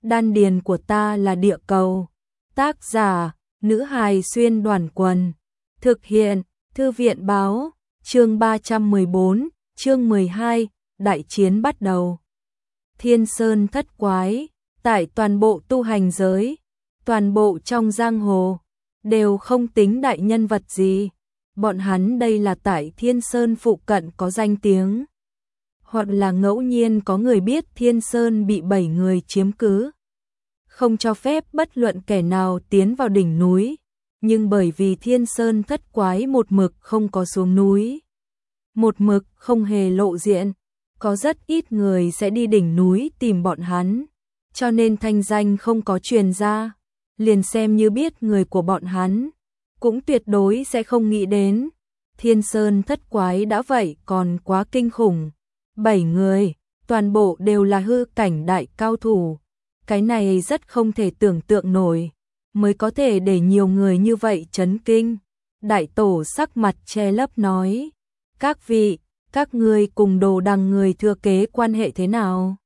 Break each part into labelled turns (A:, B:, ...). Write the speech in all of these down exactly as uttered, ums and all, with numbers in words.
A: đan điền của ta là địa cầu. Tác giả, nữ hài xuyên đoàn quần. Thực hiện, thư viện báo, chương ba trăm mười bốn, chương mười hai, đại chiến bắt đầu. Thiên Sơn thất quái, tại toàn bộ tu hành giới, toàn bộ trong giang hồ, đều không tính đại nhân vật gì. Bọn hắn đây là tại Thiên Sơn phụ cận có danh tiếng, hoặc là ngẫu nhiên có người biết Thiên Sơn bị bảy người chiếm cứ, không cho phép bất luận kẻ nào tiến vào đỉnh núi, nhưng bởi vì Thiên Sơn thất quái một mực không có xuống núi, một mực không hề lộ diện, có rất ít người sẽ đi đỉnh núi tìm bọn hắn, cho nên thanh danh không có truyền ra, liền xem như biết người của bọn hắn, cũng tuyệt đối sẽ không nghĩ đến. Thiên Sơn thất quái đã vậy còn quá kinh khủng, bảy người, toàn bộ đều là hư cảnh đại cao thủ, cái này rất không thể tưởng tượng nổi, mới có thể để nhiều người như vậy chấn kinh. Đại tổ sắc mặt che lấp nói, các vị, các ngươi cùng Đồ Đằng người thừa kế quan hệ thế nào?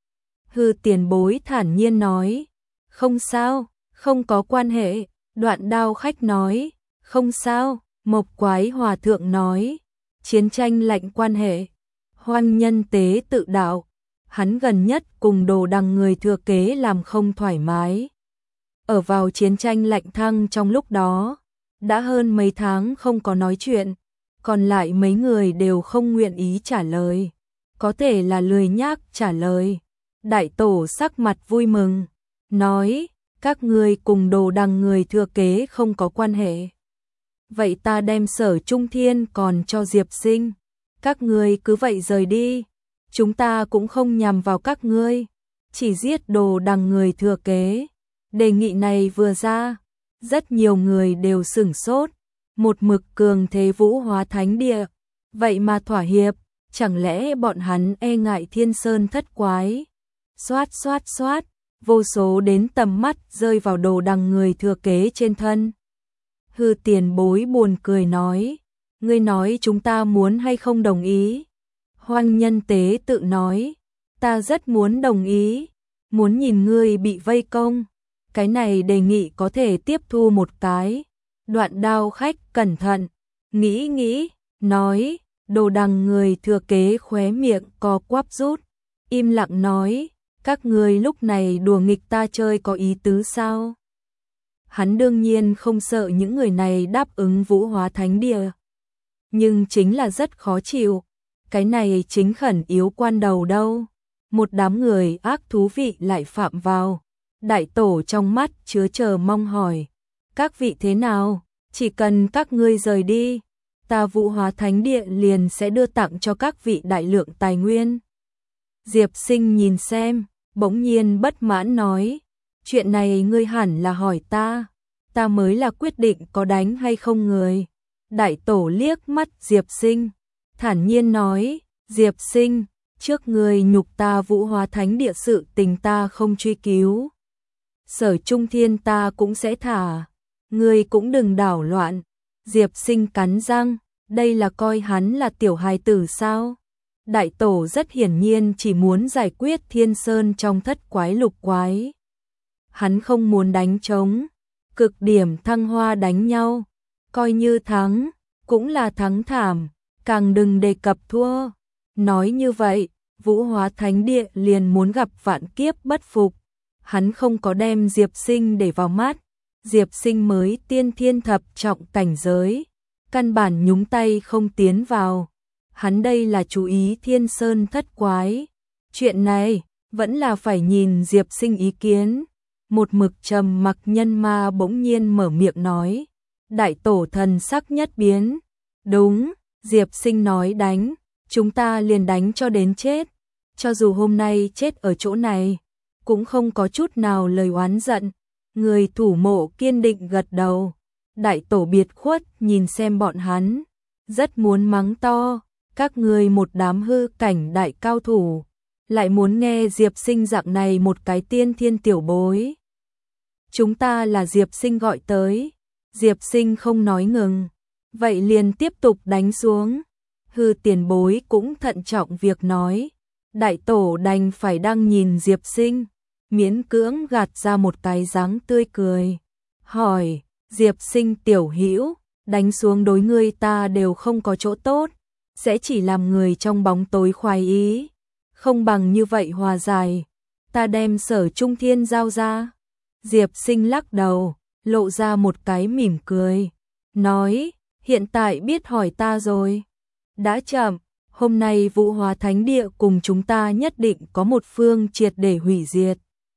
A: Hư tiền bối thản nhiên nói, không sao, không có quan hệ. Đoạn Đao khách nói, không sao. Mộc Quái hòa thượng nói, chiến tranh lạnh quan hệ. Hoan Nhân tế tự đạo, hắn gần nhất cùng Đồ Đằng người thừa kế làm không thoải mái. Ở vào chiến tranh lạnh thăng trong lúc đó, đã hơn mấy tháng không có nói chuyện, còn lại mấy người đều không nguyện ý trả lời, có thể là lười nhác trả lời. Đại tổ sắc mặt vui mừng, nói, các ngươi cùng Đồ Đằng người thừa kế không có quan hệ. Vậy ta đem Sở Trung Thiên còn cho Diệp Sinh, các ngươi cứ vậy rời đi, chúng ta cũng không nhằm vào các ngươi, chỉ giết Đồ Đằng người thừa kế. Đề nghị này vừa ra, rất nhiều người đều sửng sốt, một mực cường thế vũ hóa thánh địa, vậy mà thỏa hiệp, chẳng lẽ bọn hắn e ngại Thiên Sơn thất quái? Xoát xoát xoát, vô số đến tầm mắt rơi vào Đồ Đằng người thừa kế trên thân. Hư tiền bối buồn cười nói, ngươi nói chúng ta muốn hay không đồng ý? Hoan Nhân tế tự nói, ta rất muốn đồng ý, muốn nhìn ngươi bị vây công. Cái này đề nghị có thể tiếp thu một cái. Đoạn Đao khách cẩn thận, nghĩ nghĩ, nói, Đồ Đằng người thừa kế khóe miệng co quắp rút, im lặng nói, các ngươi lúc này đùa nghịch ta chơi có ý tứ sao? Hắn đương nhiên không sợ những người này đáp ứng vũ hóa thánh địa, nhưng chính là rất khó chịu, cái này chính khẩn yếu quan đầu đâu. Một đám người ác thú vị lại phạm vào. Đại tổ trong mắt chứa chờ mong hỏi, các vị thế nào, chỉ cần các ngươi rời đi, ta vũ hóa thánh địa liền sẽ đưa tặng cho các vị đại lượng tài nguyên. Diệp Sinh nhìn xem, bỗng nhiên bất mãn nói, chuyện này ngươi hẳn là hỏi ta, ta mới là quyết định có đánh hay không người. Đại tổ liếc mắt Diệp Sinh, thản nhiên nói, Diệp Sinh, trước ngươi nhục ta vũ hóa thánh địa sự tình ta không truy cứu. Sở Trung Thiên ta cũng sẽ thả, ngươi cũng đừng đảo loạn. Diệp Sinh cắn răng, đây là coi hắn là tiểu hài tử sao? Đại tổ rất hiển nhiên chỉ muốn giải quyết Thiên Sơn trong thất quái lục quái. Hắn không muốn đánh trống, cực điểm thăng hoa đánh nhau, coi như thắng, cũng là thắng thảm, càng đừng đề cập thua. Nói như vậy, vũ hóa thánh địa liền muốn gặp vạn kiếp bất phục. Hắn không có đem Diệp Sinh để vào mắt, Diệp Sinh mới tiên thiên thập trọng cảnh giới, căn bản nhúng tay không tiến vào. Hắn đây là chú ý Thiên Sơn thất quái. Chuyện này vẫn là phải nhìn Diệp Sinh ý kiến. Một mực trầm mặc nhân ma bỗng nhiên mở miệng nói. Đại tổ thần sắc nhất biến. Đúng, Diệp Sinh nói đánh, chúng ta liền đánh cho đến chết. Cho dù hôm nay chết ở chỗ này, cũng không có chút nào lời oán giận. Người thủ mộ kiên định gật đầu. Đại tổ biệt khuất nhìn xem bọn hắn, rất muốn mắng to, các ngươi một đám hư cảnh đại cao thủ, lại muốn nghe Diệp Sinh dạng này một cái tiên thiên tiểu bối. Chúng ta là Diệp Sinh gọi tới. Diệp Sinh không nói ngừng, vậy liền tiếp tục đánh xuống. Hư tiền bối cũng thận trọng việc nói. Đại tổ đành phải đang nhìn Diệp Sinh, miễn cưỡng gạt ra một cái dáng tươi cười, hỏi, Diệp Sinh tiểu hữu, đánh xuống đối ngươi ta đều không có chỗ tốt, sẽ chỉ làm người trong bóng tối khoái ý, không bằng như vậy hòa giải, ta đem Sở Trung Thiên giao ra. Diệp Sinh lắc đầu, lộ ra một cái mỉm cười, nói, hiện tại biết hỏi ta rồi. Đã chậm, hôm nay Vũ Hóa Thánh Địa cùng chúng ta nhất định có một phương triệt để hủy diệt.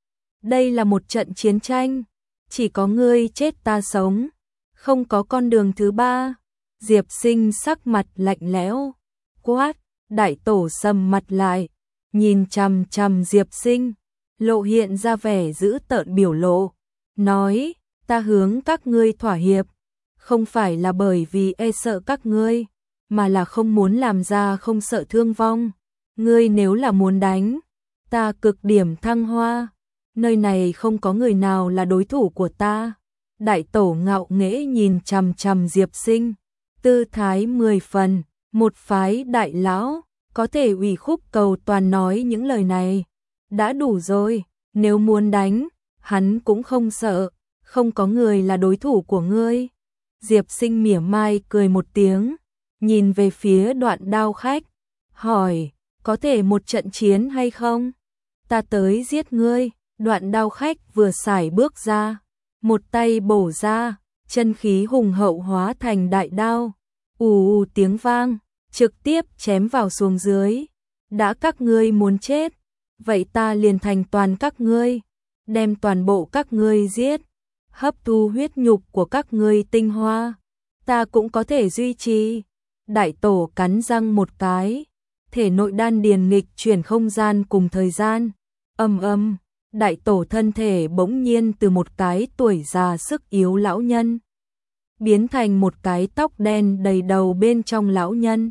A: Đây là một trận chiến tranh, chỉ có ngươi chết ta sống, không có con đường thứ ba. Diệp Sinh sắc mặt lạnh lẽo, quát, đại tổ sầm mặt lại, nhìn chằm chằm Diệp Sinh, lộ hiện ra vẻ dữ tợn biểu lộ, nói, ta hướng các ngươi thỏa hiệp, không phải là bởi vì e sợ các ngươi, mà là không muốn làm ra không sợ thương vong. Ngươi nếu là muốn đánh, ta cực điểm thăng hoa, nơi này không có người nào là đối thủ của ta. Đại tổ ngạo nghễ nhìn chằm chằm Diệp Sinh, tư thái mười phần, một phái đại lão, có thể ủy khúc cầu toàn nói những lời này. Đã đủ rồi, nếu muốn đánh, hắn cũng không sợ, không có người là đối thủ của ngươi. Diệp Sinh mỉa mai cười một tiếng, nhìn về phía Đoạn Đao Khách, hỏi, có thể một trận chiến hay không? Ta tới giết ngươi. Đoạn Đao Khách vừa xài bước ra, một tay bổ ra, chân khí hùng hậu hóa thành đại đao, ù ù tiếng vang, trực tiếp chém vào xuống dưới. Đã các ngươi muốn chết, vậy ta liền thành toàn các ngươi, đem toàn bộ các ngươi giết, hấp thu huyết nhục của các ngươi tinh hoa, ta cũng có thể duy trì. Đại tổ cắn răng một cái, thể nội đan điền nghịch chuyển không gian cùng thời gian, ầm ầm, đại tổ thân thể bỗng nhiên từ một cái tuổi già sức yếu lão nhân biến thành một cái tóc đen đầy đầu bên trong lão nhân.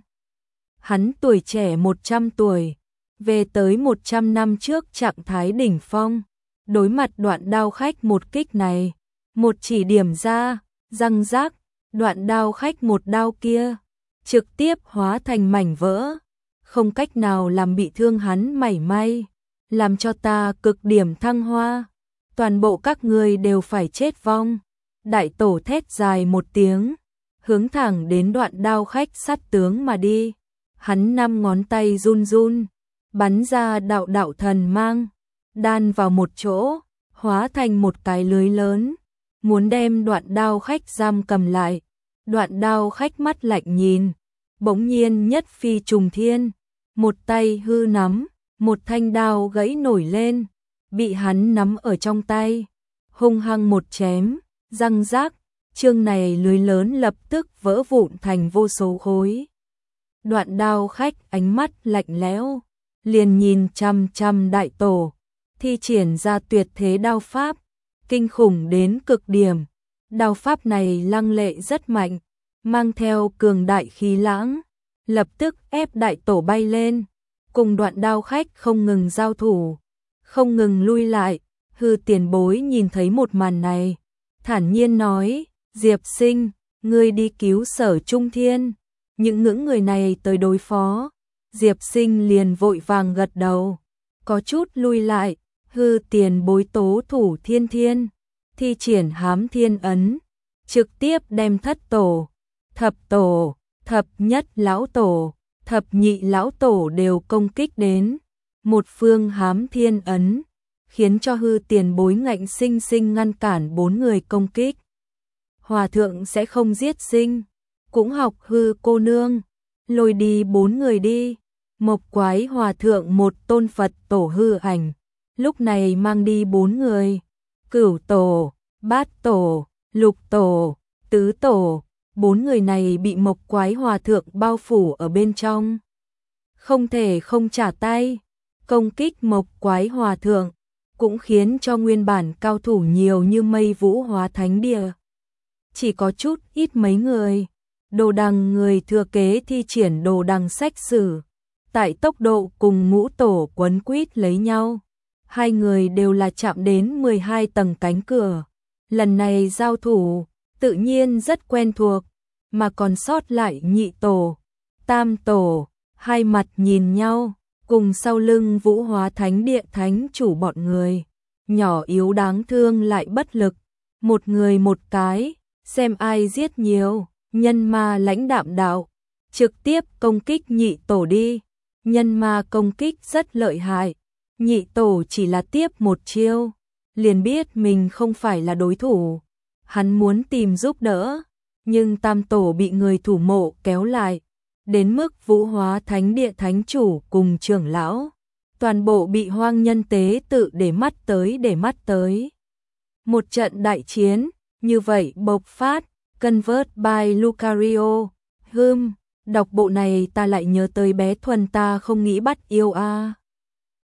A: Hắn tuổi trẻ một trăm tuổi, về tới một trăm năm trước trạng thái đỉnh phong, đối mặt Đoạn Đao Khách một kích này, một chỉ điểm ra, răng rác, Đoạn Đao Khách một đao kia trực tiếp hóa thành mảnh vỡ, không cách nào làm bị thương hắn mảy may, làm cho ta cực điểm thăng hoa, toàn bộ các ngươi đều phải chết vong. Đại tổ thét dài một tiếng, hướng thẳng đến Đoạn Đao Khách sát tướng mà đi. Hắn năm ngón tay run run, bắn ra đạo đạo thần mang, đan vào một chỗ, hóa thành một cái lưới lớn, muốn đem Đoạn Đao Khách giam cầm lại. Đoạn Đao Khách mắt lạnh nhìn, bỗng nhiên nhất phi trùng thiên, một tay hư nắm, một thanh đao gãy nổi lên, bị hắn nắm ở trong tay, hung hăng một chém, răng rác, chương này lưới lớn lập tức vỡ vụn thành vô số khối. Đoạn Đao Khách ánh mắt lạnh lẽo, liền nhìn chăm chăm đại tổ, thi triển ra tuyệt thế đao pháp, kinh khủng đến cực điểm. Đao pháp này lăng lệ rất mạnh, mang theo cường đại khí lãng, lập tức ép đại tổ bay lên, cùng Đoạn Đao Khách không ngừng giao thủ, không ngừng lui lại. Hư tiền bối nhìn thấy một màn này, thản nhiên nói, Diệp Sinh, ngươi đi cứu Sở Trung Thiên, những ngưỡng người này tới đối phó. Diệp Sinh liền vội vàng gật đầu, có chút lui lại. Hư tiền bối tố thủ thiên thiên, thi triển hám thiên ấn, trực tiếp đem thất tổ, thập tổ, thập nhất lão tổ, thập nhị lão tổ đều công kích đến. Một phương hám thiên ấn, khiến cho hư tiền bối ngạnh sinh sinh ngăn cản bốn người công kích. Hòa thượng sẽ không giết sinh, cũng học hư cô nương, lôi đi bốn người đi. Mộc Quái Hòa thượng một tôn Phật tổ hư ảnh, lúc này mang đi bốn người, cửu tổ, bát tổ, lục tổ, tứ tổ. Bốn người này bị Mộc Quái Hòa thượng bao phủ ở bên trong, không thể không trả tay. Công kích Mộc Quái Hòa thượng cũng khiến cho nguyên bản cao thủ nhiều như mây Vũ Hóa Thánh Địa chỉ có chút ít mấy người. Đồ Đằng người thừa kế thi triển Đồ Đằng sách sử, tại tốc độ cùng ngũ tổ quấn quýt lấy nhau. Hai người đều là chạm đến mười hai tầng cánh cửa, lần này giao thủ tự nhiên rất quen thuộc, mà còn sót lại nhị tổ, tam tổ, hai mặt nhìn nhau, cùng sau lưng Vũ Hóa Thánh Địa thánh chủ bọn người, nhỏ yếu đáng thương lại bất lực, một người một cái, xem ai giết nhiều, nhân ma lãnh đạm đạo, trực tiếp công kích nhị tổ đi, nhân ma công kích rất lợi hại, nhị tổ chỉ là tiếp một chiêu, liền biết mình không phải là đối thủ, hắn muốn tìm giúp đỡ, nhưng tam tổ bị người thủ mộ kéo lại, đến mức Vũ Hóa Thánh Địa thánh chủ cùng trưởng lão, toàn bộ bị hoang nhân tế tự để mắt tới để mắt tới. Một trận đại chiến, như vậy bộc phát, Convert by Lucario, hừm, đọc bộ này ta lại nhớ tới bé Thuần ta không nghĩ bắt yêu a.